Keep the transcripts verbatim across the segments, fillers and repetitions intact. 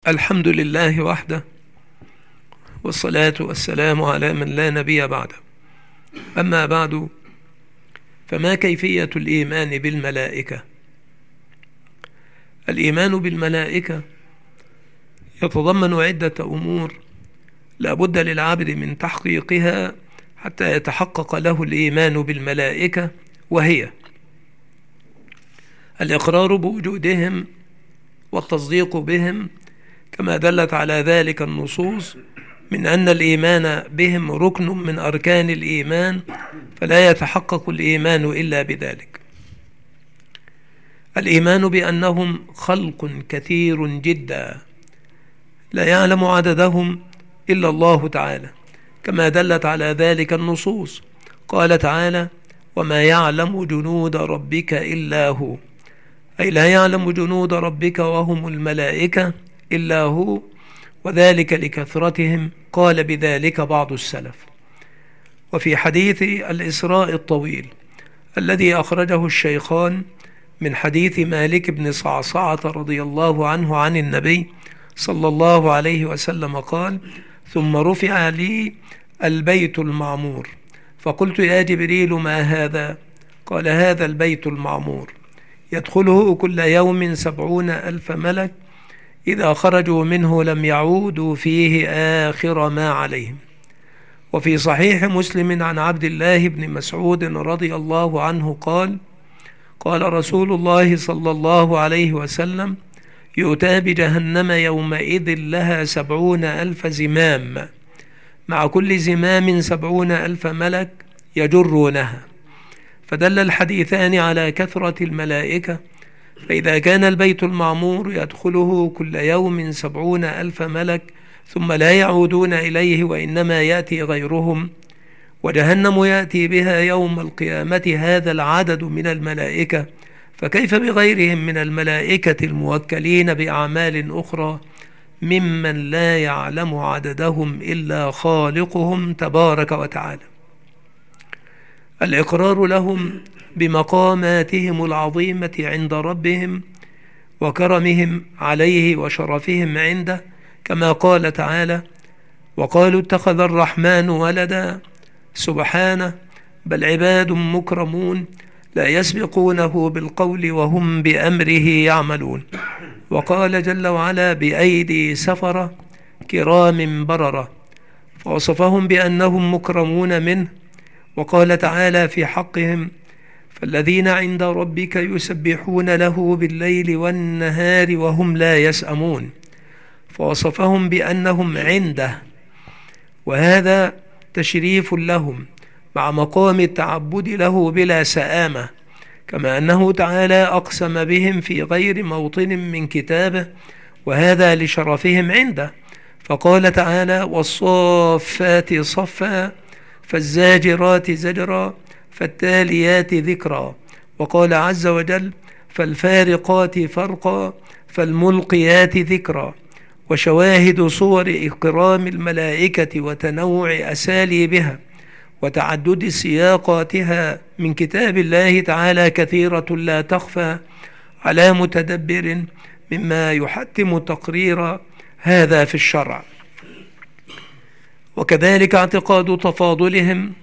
الحمد لله وحده، والصلاة والسلام على من لا نبي بعده. أما بعد، فما كيفية الإيمان بالملائكة؟ الإيمان بالملائكة يتضمن عدة أمور لا بد للعبد من تحقيقها حتى يتحقق له الإيمان بالملائكة، وهي الإقرار بوجودهم والتصديق بهم كما دلت على ذلك النصوص من أن الإيمان بهم ركن من أركان الإيمان، فلا يتحقق الإيمان إلا بذلك. الإيمان بأنهم خلق كثير جدا لا يعلم عددهم إلا الله تعالى، كما دلت على ذلك النصوص. قال تعالى: وما يعلم جنود ربك إلا هو، أي لا يعلم جنود ربك وهم الملائكة إلا هو، وذلك لكثرتهم. قال بذلك بعض السلف. وفي حديث الإسراء الطويل الذي أخرجه الشيخان من حديث مالك بن صعصعة رضي الله عنه عن النبي صلى الله عليه وسلم قال: ثم رفع لي البيت المعمور، فقلت يا جبريل ما هذا؟ قال: هذا البيت المعمور يدخله كل يوم سبعون ألف ملك، إذا خرجوا منه لم يعودوا فيه آخر ما عليهم. وفي صحيح مسلم عن عبد الله بن مسعود رضي الله عنه قال: قال رسول الله صلى الله عليه وسلم: يؤتى بجهنم يومئذ لها سبعون ألف زمام، مع كل زمام سبعون ألف ملك يجرونها. فدل الحديثان على كثرة الملائكة، فإذا كان البيت المعمور يدخله كل يوم سبعون ألف ملك ثم لا يعودون إليه وإنما يأتي غيرهم، وجهنم يأتي بها يوم القيامة هذا العدد من الملائكة، فكيف بغيرهم من الملائكة الموكلين بأعمال أخرى ممن لا يعلم عددهم إلا خالقهم تبارك وتعالى. الإقرار لهم بمقاماتهم العظيمة عند ربهم وكرمهم عليه وشرفهم عنده، كما قال تعالى: وقالوا اتخذ الرحمن ولدا، سبحانه، بل عباد مكرمون لا يسبقونه بالقول وهم بأمره يعملون. وقال جل وعلا: بأيدي سفرة كرام بررة، فوصفهم بأنهم مكرمون منه. وقال تعالى في حقهم: فالذين عند ربك يسبحون له بالليل والنهار وهم لا يسأمون، فوصفهم بأنهم عنده، وهذا تشريف لهم مع مقام التعبد له بلا سآمة، كما أنه تعالى أقسم بهم في غير موطن من كتابه، وهذا لشرفهم عنده. فقال تعالى: والصافات صفا، فالزاجرات زجرا، فالتاليات ذكرا. وقال عز وجل: فالفارقات فرقا، فالملقيات ذكرا. وشواهد صور إكرام الملائكة وتنوع أساليبها وتعدد سياقاتها من كتاب الله تعالى كثيرة لا تخفى على متدبر، مما يحتم تقرير هذا في الشرع. وكذلك اعتقاد تفاضلهم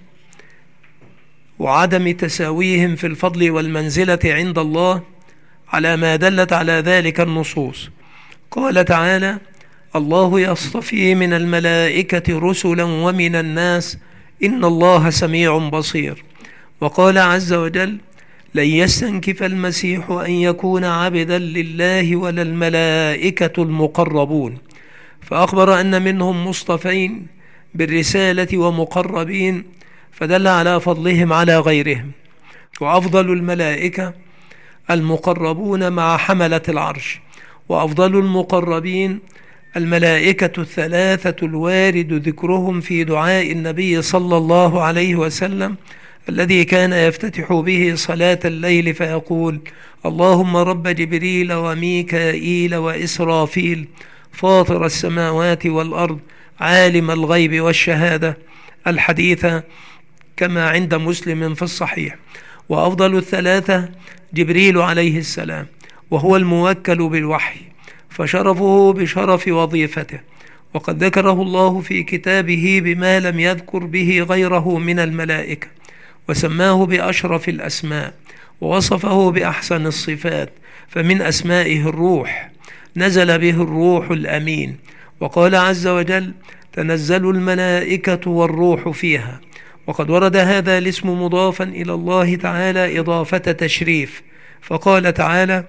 وعدم تساويهم في الفضل والمنزلة عند الله على ما دلت على ذلك النصوص. قال تعالى: الله يصطفي من الملائكة رسلا ومن الناس إن الله سميع بصير. وقال عز وجل: لن يستنكف المسيح أن يكون عبدا لله ولا الملائكة المقربون، فأخبر أن منهم مصطفين بالرسالة ومقربين، فدل على فضلهم على غيرهم. وأفضل الملائكة المقربون مع حملة العرش، وأفضل المقربين الملائكة الثلاثة الوارد ذكرهم في دعاء النبي صلى الله عليه وسلم الذي كان يفتتح به صلاة الليل فيقول: اللهم رب جبريل وميكائيل وإسرافيل، فاطر السماوات والأرض، عالم الغيب والشهادة. الحديث كما عند مسلم في الصحيح. وأفضل الثلاثة جبريل عليه السلام، وهو الموكل بالوحي، فشرفه بشرف وظيفته، وقد ذكره الله في كتابه بما لم يذكر به غيره من الملائكة، وسماه بأشرف الأسماء، ووصفه بأحسن الصفات. فمن أسمائه الروح، نزل به الروح الأمين، وقال عز وجل: تنزل الملائكة والروح فيها. وقد ورد هذا الاسم مضافا إلى الله تعالى إضافة تشريف، فقال تعالى: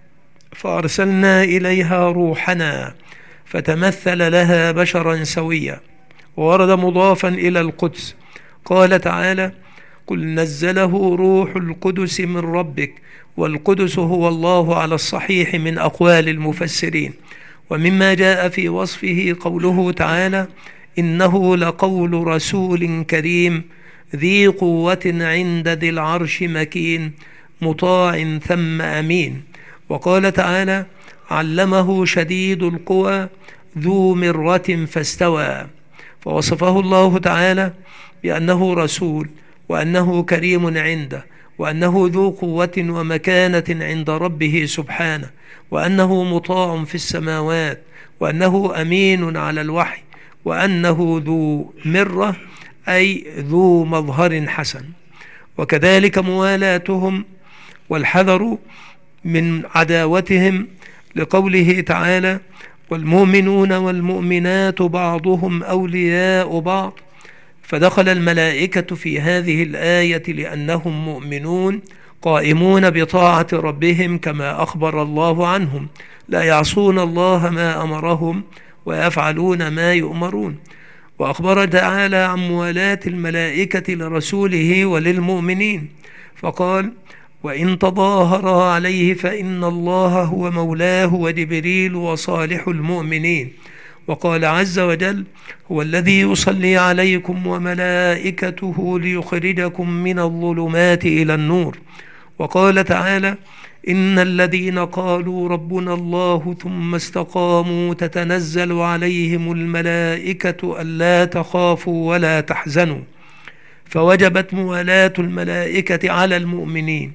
فأرسلنا إليها روحنا فتمثل لها بشرا سويا. وورد مضافا إلى القدس، قال تعالى: قل نزله روح القدس من ربك، والقدس هو الله على الصحيح من أقوال المفسرين. ومما جاء في وصفه قوله تعالى: إنه لقول رسول كريم ذي قوة عند ذي العرش مكين مطاع ثم أمين. وقال تعالى: علمه شديد القوى ذو مرة فاستوى. فوصفه الله تعالى بأنه رسول، وأنه كريم عنده، وأنه ذو قوة ومكانة عند ربه سبحانه، وأنه مطاع في السماوات، وأنه أمين على الوحي، وأنه ذو مرة أي ذو مظهر حسن. وكذلك موالاتهم والحذر من عداوتهم، لقوله تعالى: والمؤمنون والمؤمنات بعضهم أولياء بعض. فدخل الملائكة في هذه الآية لأنهم مؤمنون قائمون بطاعة ربهم كما أخبر الله عنهم، لا يعصون الله ما أمرهم ويفعلون ما يؤمرون. وأخبر تعالى عن موالاة الملائكة لرسوله وللمؤمنين، فقال: وإن تظاهر عليه فإن الله هو مولاه وجبريل وصالح المؤمنين. وقال عز وجل: هو الذي يصلي عليكم وملائكته ليخرجكم من الظلمات إلى النور. وقال تعالى: إن الذين قالوا ربنا الله ثم استقاموا تتنزل عليهم الملائكة ألا تخافوا ولا تحزنوا. فوجبت موالاة الملائكة على المؤمنين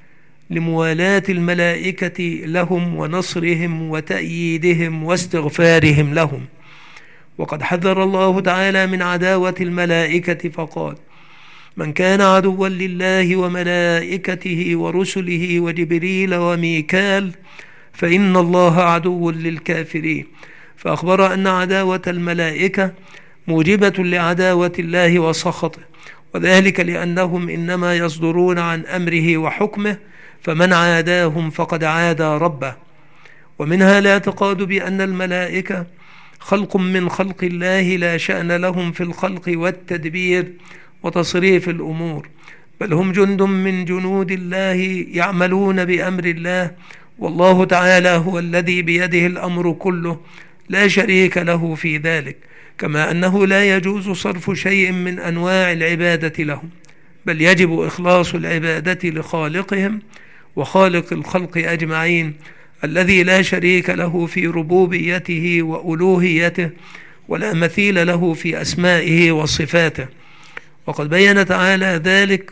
لموالاة الملائكة لهم ونصرهم وتأييدهم واستغفارهم لهم. وقد حذر الله تعالى من عداوة الملائكة فقال: من كان عدوا لله وملائكته ورسله وجبريل وميكال فإن الله عدو للكافرين. فأخبر أن عداوة الملائكة موجبة لعداوة الله وسخطه، وذلك لأنهم إنما يصدرون عن أمره وحكمه، فمن عاداهم فقد عادى ربه. ومنها الاعتقاد بأن الملائكة خلق من خلق الله لا شأن لهم في الخلق والتدبير وتصريف الأمور، بل هم جند من جنود الله يعملون بأمر الله، والله تعالى هو الذي بيده الأمر كله لا شريك له في ذلك. كما أنه لا يجوز صرف شيء من أنواع العبادة لهم، بل يجب إخلاص العبادة لخالقهم وخالق الخلق أجمعين، الذي لا شريك له في ربوبيته وألوهيته، ولا مثيل له في أسمائه وصفاته. وقد بين تعالى ذلك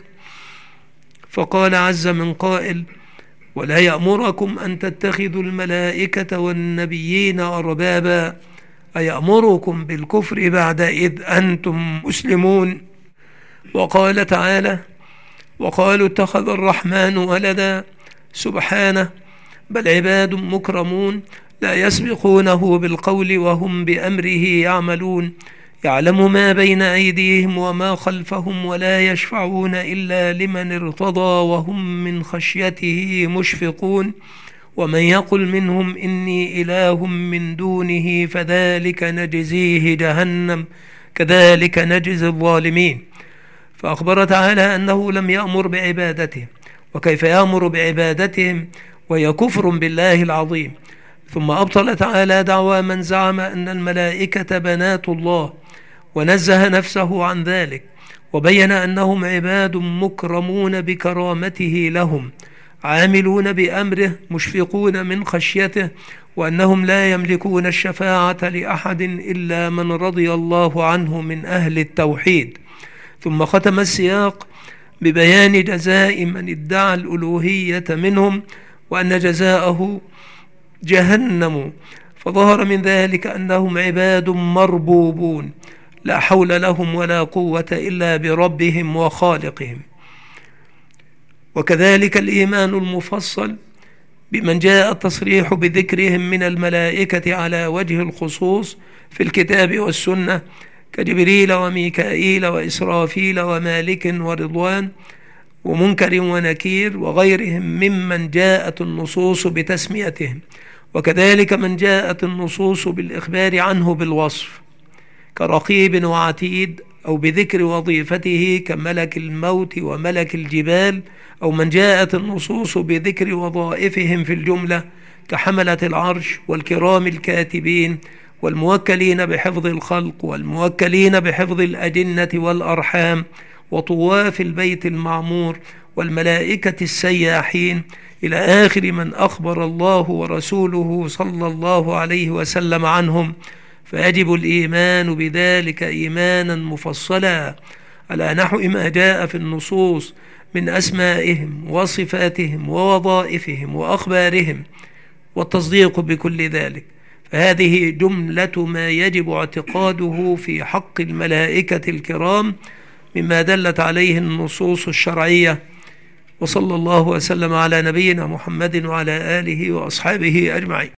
فقال عز من قائل: ولا يأمركم أن تتخذوا الملائكة والنبيين أربابا أيأمركم بالكفر بعد إذ أنتم مسلمون. وقال تعالى: وقالوا اتخذ الرحمن ولدا سبحانه بل عباد مكرمون لا يسبقونه بالقول وهم بأمره يعملون يعلم ما بين أيديهم وما خلفهم ولا يشفعون إلا لمن ارتضى وهم من خشيته مشفقون ومن يقل منهم إني إله من دونه فذلك نجزيه جهنم كذلك نجزي الظالمين. فأخبر تعالى أنه لم يأمر بعبادته، وكيف يأمر بعبادتهم وهي كفر بالله العظيم. ثم أبطل تعالى دعوى من زعم أن الملائكة بنات الله، ونزه نفسه عن ذلك، وبين أنهم عباد مكرمون بكرامته لهم، عاملون بأمره مشفقون من خشيته، وأنهم لا يملكون الشفاعة لأحد إلا من رضي الله عنه من أهل التوحيد. ثم ختم السياق ببيان جزاء من ادعى الألوهية منهم، وأن جزاءه جهنم، فظهر من ذلك أنهم عباد مربوبون لا حول لهم ولا قوة إلا بربهم وخالقهم. وكذلك الإيمان المفصل بمن جاء التصريح بذكرهم من الملائكة على وجه الخصوص في الكتاب والسنة كجبريل وميكائيل وإسرافيل ومالك ورضوان ومنكر ونكير وغيرهم ممن جاءت النصوص بتسميتهم، وكذلك من جاءت النصوص بالإخبار عنه بالوصف كرقيب وعتيد، أو بذكر وظيفته كملك الموت وملك الجبال، أو من جاءت النصوص بذكر وظائفهم في الجملة كحملة العرش والكرام الكاتبين والموكلين بحفظ الخلق والموكلين بحفظ الأجنة والأرحام وطواف البيت المعمور والملائكة السياحين إلى آخر من أخبر الله ورسوله صلى الله عليه وسلم عنهم. فيجب الإيمان بذلك إيمانا مفصلا على نحو ما جاء في النصوص من أسمائهم وصفاتهم ووظائفهم وأخبارهم، والتصديق بكل ذلك. فهذه جملة ما يجب اعتقاده في حق الملائكة الكرام مما دلت عليه النصوص الشرعية. وصلى الله وسلم على نبينا محمد وعلى آله وأصحابه أجمعين.